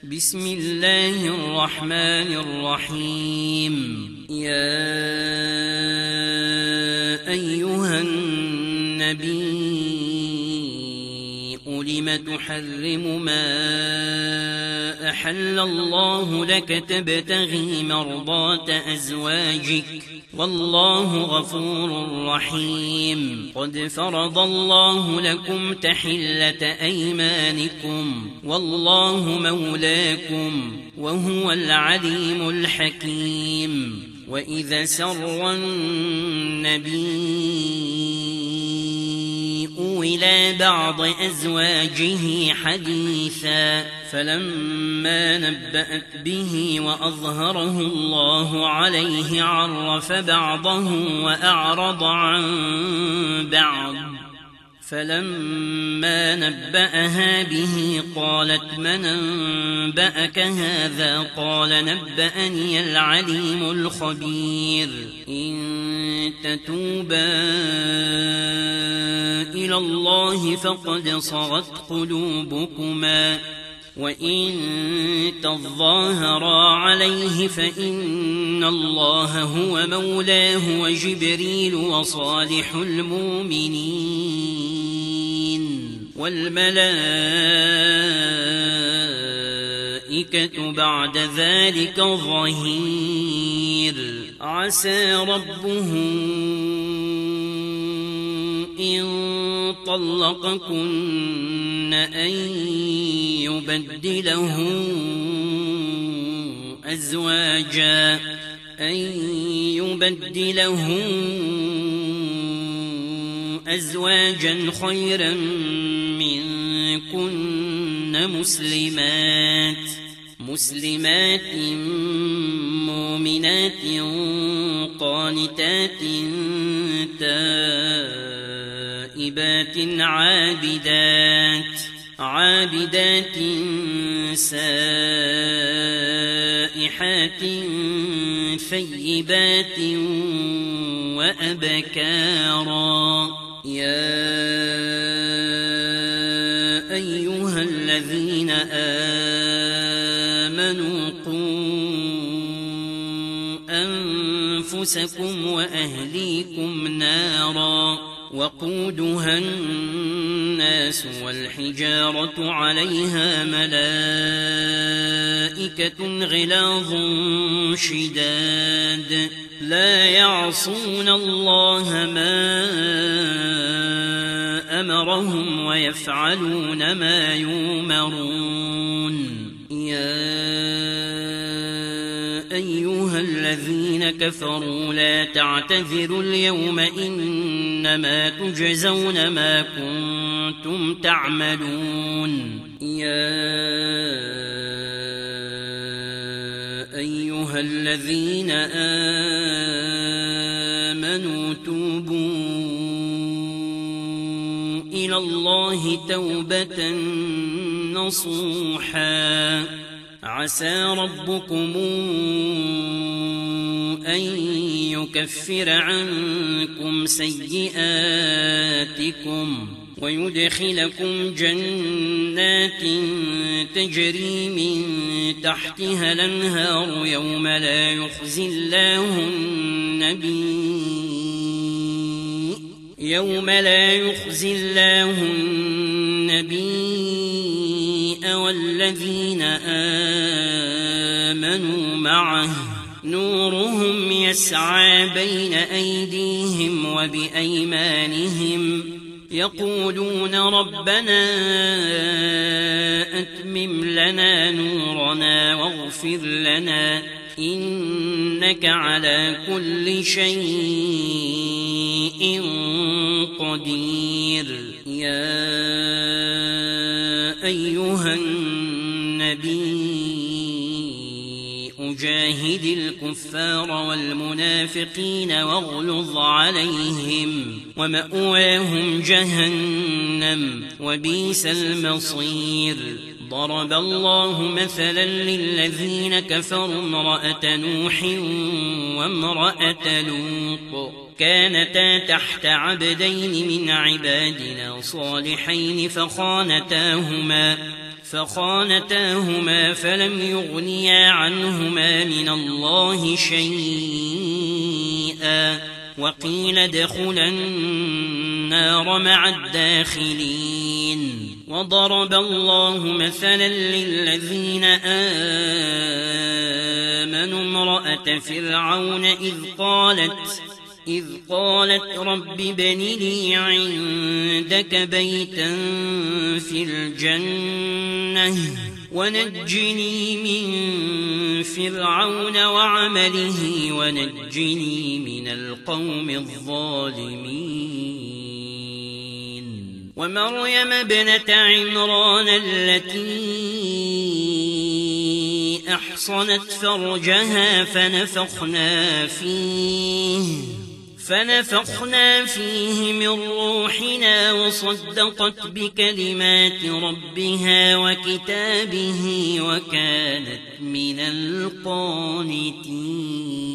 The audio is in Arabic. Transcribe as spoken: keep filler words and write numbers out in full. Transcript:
بسم الله الرحمن الرحيم. يا أيها النبي لم تحرم ما أحل الله لك تبتغي مرضات أزواجك والله غفور رحيم. قد فرض الله لكم تحلة أيمانكم والله مولاكم وهو العليم الحكيم. وإذا سر النبي إلى بعض أزواجه حديثا فلما نبأت به وأظهره الله عليه عرف بعضه وأعرض عن بعض. فلما نبأها به قالت من أنبأك هذا؟ قال نبأني العليم الخبير. إن تتوبا إلى الله فقد صغت قلوبكما وإن تظاهرا عليه فإن الله هو مولاه وجبريل وصالح المؤمنين والملائكة بعد ذلك ظهير. عسى ربه إن طلقكن أن يبدله أزواجا أن يبدله أزواجا خيرا منكن مسلمات مسلمات مؤمنات قانتات تائبات عابدات عابدات سائحات ثيبات وأبكارا. يا أيها الذين آمنوا قوا أنفسكم وأهليكم نارا وقودها الناس والحجارة عليها ملائكة غلاظ شداد لا يعصون الله ما أمرهم ويفعلون ما يؤمرون. يا أيها الذين كفروا لا تعتذروا اليوم إنما تجزون ما كنتم تعملون. يا أيها الذين آمنوا توبوا إلى الله توبة نصوحا عسى ربكم أن يكفر عنكم سيئاتكم ويدخلكم جنات تجري من تحتها الأنهار يوم لا يخزي الله النبي يوم لا يخزي الله النبي والذين آمنوا معه نورهم يسعى بين أيديهم وبأيمانهم يقولون ربنا أتمم لنا نورنا واغفر لنا إنك على كل شيء قدير. يا أيها النبي أجاهد الكفار والمنافقين واغلظ عليهم ومأواهم جهنم وبئس المصير. ضرب الله مثلا للذين كفروا امرأة نوح وامرأة لوط كانتا تحت عبدين من عبادنا صالحين فخانتاهما فخانتاهما فلم يغنيا عنهما من الله شيئا وقيل ادخلا النار مع الداخلين. وضرب الله مثلا للذين آمنوا امرأة فرعون إذ قالت إذ قالت رب ابن لي عندك بيتا في الجنة ونجني من فرعون وعمله ونجني من القوم الظالمين. ومريم ابنة عمران التي أحصنت فرجها فنفخنا فيه فنفخنا فيه من روحنا وصدقت بكلمات ربها وكتابه وكانت من القانتين.